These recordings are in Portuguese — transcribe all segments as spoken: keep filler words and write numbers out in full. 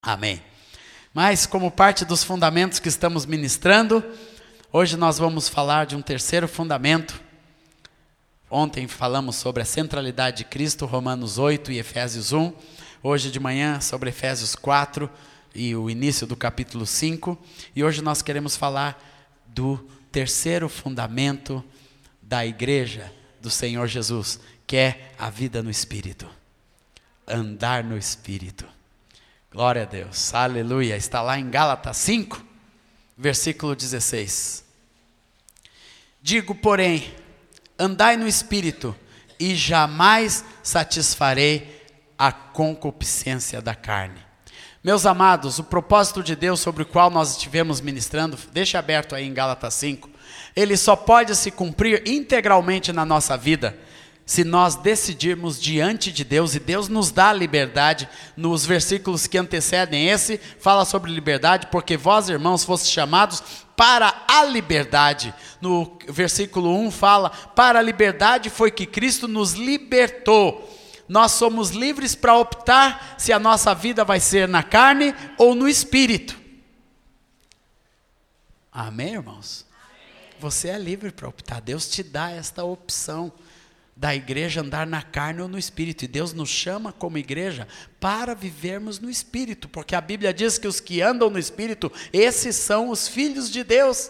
Amém. Mas como parte dos fundamentos que estamos ministrando, hoje nós vamos falar de um terceiro fundamento. Ontem falamos sobre a centralidade de Cristo, Romanos oito e Efésios um. Hoje de manhã sobre Efésios quatro e o início do capítulo cinco. E hoje nós queremos falar do terceiro fundamento da igreja do Senhor Jesus, que é a vida no Espírito. Andar no Espírito. Glória a Deus, aleluia. Está lá em Gálatas cinco, versículo dezesseis. Digo, porém, andai no Espírito, e jamais satisfarei a concupiscência da carne. Meus amados, o propósito de Deus sobre o qual nós estivemos ministrando, deixa aberto aí em Gálatas cinco, ele só pode se cumprir integralmente na nossa vida, se nós decidirmos diante de Deus, e Deus nos dá liberdade. Nos versículos que antecedem esse, fala sobre liberdade, porque vós, irmãos, fostes chamados para a liberdade. No versículo um fala, para a liberdade foi que Cristo nos libertou. Nós somos livres para optar se a nossa vida vai ser na carne ou no Espírito. Amém, irmãos? Amém. Você é livre para optar, Deus te dá esta opção da igreja andar na carne ou no Espírito, e Deus nos chama como igreja para vivermos no Espírito, porque a Bíblia diz que os que andam no Espírito, esses são os filhos de Deus.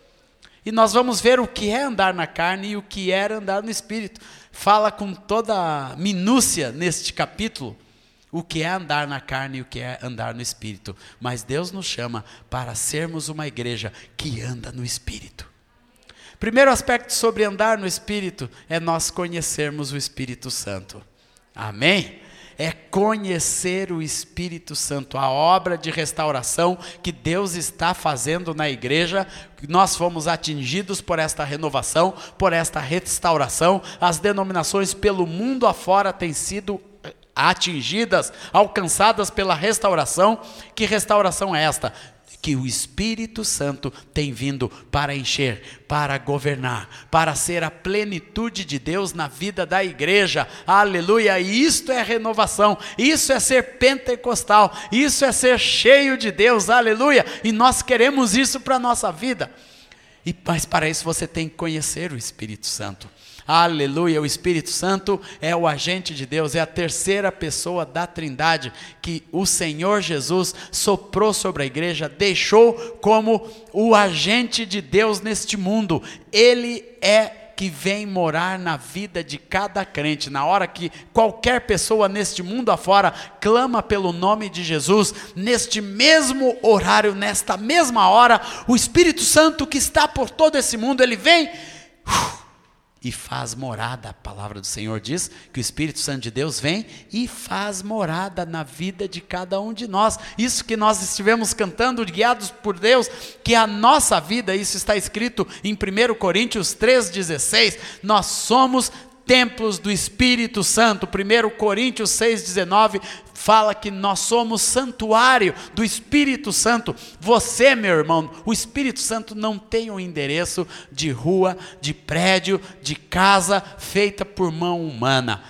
E nós vamos ver o que é andar na carne e o que é andar no Espírito. Fala com toda a minúcia neste capítulo o que é andar na carne e o que é andar no Espírito, mas Deus nos chama para sermos uma igreja que anda no Espírito. Primeiro aspecto sobre andar no Espírito é nós conhecermos o Espírito Santo. Amém? É conhecer o Espírito Santo, a obra de restauração que Deus está fazendo na igreja. Nós fomos atingidos por esta renovação, por esta restauração. As denominações pelo mundo afora têm sido atingidas, alcançadas pela restauração. Que restauração é esta? Que o Espírito Santo tem vindo para encher, para governar, para ser a plenitude de Deus na vida da igreja, aleluia. E isto é renovação, isso é ser pentecostal, isso é ser cheio de Deus, aleluia. E nós queremos isso para a nossa vida, e, mas para isso você tem que conhecer o Espírito Santo. Aleluia, o Espírito Santo é o agente de Deus, é a terceira pessoa da Trindade que o Senhor Jesus soprou sobre a igreja, deixou como o agente de Deus neste mundo. Ele é que vem morar na vida de cada crente. Na hora que qualquer pessoa neste mundo afora clama pelo nome de Jesus, neste mesmo horário, nesta mesma hora, o Espírito Santo que está por todo esse mundo, ele vem uh, e faz morada. A palavra do Senhor diz que o Espírito Santo de Deus vem e faz morada na vida de cada um de nós. Isso que nós estivemos cantando, guiados por Deus, que a nossa vida, isso está escrito em primeiro Coríntios três, dezesseis, nós somos templos do Espírito Santo. primeiro Coríntios seis, dezenove fala que nós somos santuário do Espírito Santo. Você, meu irmão, o Espírito Santo não tem um endereço de rua, de prédio, de casa feita por mão humana.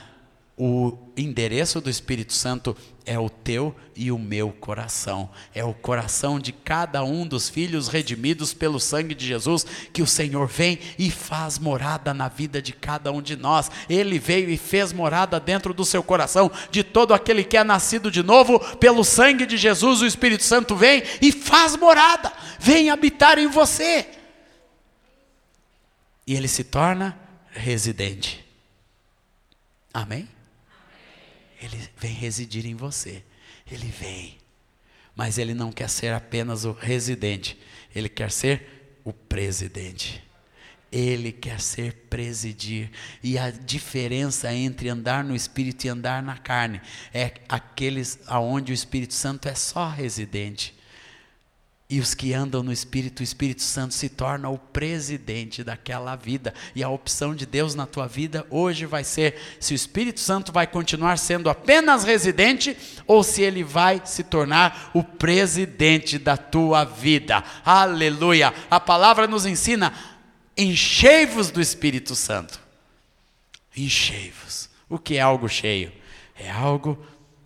O endereço do Espírito Santo é o teu e o meu coração, é o coração de cada um dos filhos redimidos pelo sangue de Jesus, que o Senhor vem e faz morada na vida de cada um de nós. Ele veio e fez morada dentro do seu coração, de todo aquele que é nascido de novo pelo sangue de Jesus. O Espírito Santo vem e faz morada, vem habitar em você, e ele se torna residente. Amém? Ele vem residir em você, ele vem, mas ele não quer ser apenas o residente, ele quer ser o presidente, ele quer ser presidir. E a diferença entre andar no Espírito e andar na carne é aqueles aonde o Espírito Santo é só residente. E os que andam no Espírito, o Espírito Santo se torna o presidente daquela vida. E a opção de Deus na tua vida hoje vai ser se o Espírito Santo vai continuar sendo apenas residente ou se ele vai se tornar o presidente da tua vida. Aleluia! A palavra nos ensina: enchei-vos do Espírito Santo. Enchei-vos. O que é algo cheio? É algo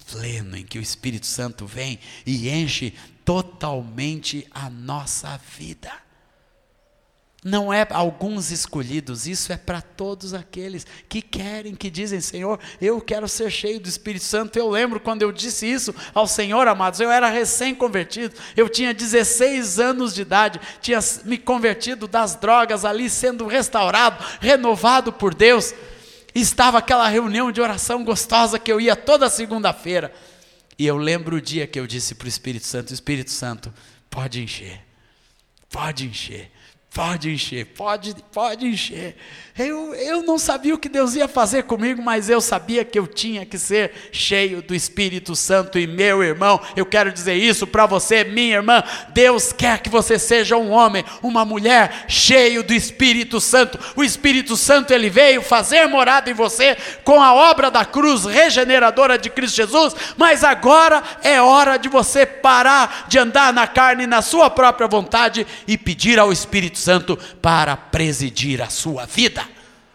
pleno, em que o Espírito Santo vem e enche totalmente a nossa vida. Não é alguns escolhidos, isso é para todos aqueles que querem, que dizem: Senhor, eu quero ser cheio do Espírito Santo. Eu lembro quando eu disse isso ao Senhor, amados, eu era recém-convertido, eu tinha dezesseis anos de idade, tinha me convertido das drogas ali, sendo restaurado, renovado por Deus. Estava aquela reunião de oração gostosa que eu ia toda segunda-feira, e eu lembro o dia que eu disse para o Espírito Santo: Espírito Santo, pode encher, pode encher, pode encher, pode, pode encher. Eu, eu não sabia o que Deus ia fazer comigo, mas eu sabia que eu tinha que ser cheio do Espírito Santo. E meu irmão, eu quero dizer isso para você, minha irmã, Deus quer que você seja um homem, uma mulher cheio do Espírito Santo. O Espírito Santo, ele veio fazer morada em você com a obra da cruz regeneradora de Cristo Jesus, mas agora é hora de você parar de andar na carne, na sua própria vontade, e pedir ao Espírito Santo para presidir a sua vida.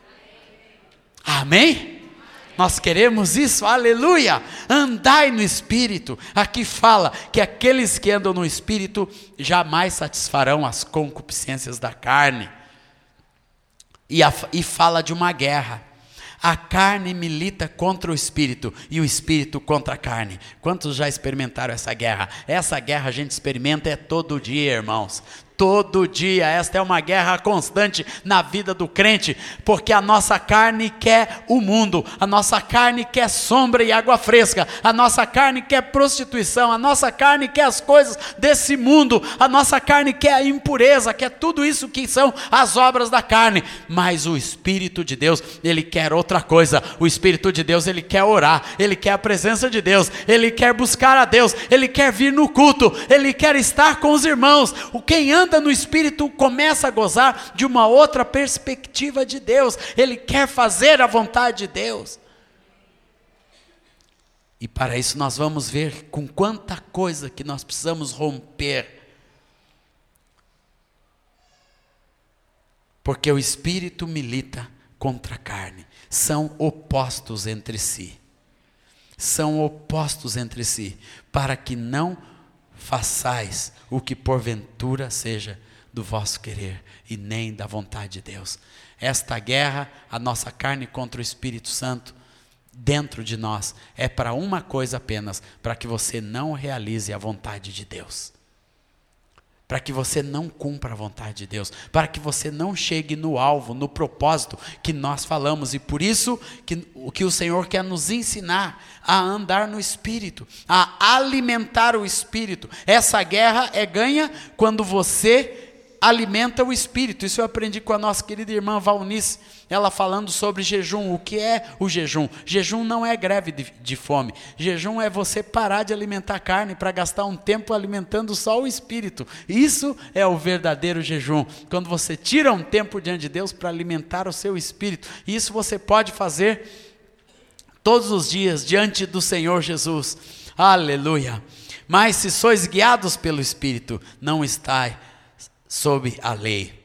Amém? Nós queremos isso, aleluia. Andai no Espírito. Aqui fala que aqueles que andam no Espírito jamais satisfarão as concupiscências da carne. E, a, e fala de uma guerra. A carne milita contra o Espírito e o Espírito contra a carne. Quantos já experimentaram essa guerra? Essa guerra a gente experimenta é todo dia, irmãos. Todo dia, esta é uma guerra constante na vida do crente, porque a nossa carne quer o mundo, a nossa carne quer sombra e água fresca, a nossa carne quer prostituição, a nossa carne quer as coisas desse mundo, a nossa carne quer a impureza, quer tudo isso que são as obras da carne, mas o Espírito de Deus, ele quer outra coisa. O Espírito de Deus, ele quer orar, ele quer a presença de Deus, ele quer buscar a Deus, ele quer vir no culto, ele quer estar com os irmãos. O quem anda no Espírito começa a gozar de uma outra perspectiva de Deus, ele quer fazer a vontade de Deus. E para isso nós vamos ver com quanta coisa que nós precisamos romper, porque o Espírito milita contra a carne, são opostos entre si, são opostos entre si, para que não façais o que porventura seja do vosso querer, e nem da vontade de Deus. Esta guerra, a nossa carne contra o Espírito Santo, dentro de nós, é para uma coisa apenas: para que você não realize a vontade de Deus, para que você não cumpra a vontade de Deus, para que você não chegue no alvo, no propósito que nós falamos. E por isso que o que o Senhor quer nos ensinar a andar no Espírito, a alimentar o Espírito. Essa guerra é ganha quando você alimenta o Espírito. Isso eu aprendi com a nossa querida irmã Valnice, ela falando sobre jejum. O que é o jejum? Jejum não é greve de, de fome. Jejum é você parar de alimentar a carne para gastar um tempo alimentando só o Espírito. Isso é o verdadeiro jejum, quando você tira um tempo diante de Deus para alimentar o seu Espírito. Isso você pode fazer todos os dias diante do Senhor Jesus, aleluia. Mas se sois guiados pelo Espírito, não estai sob a lei.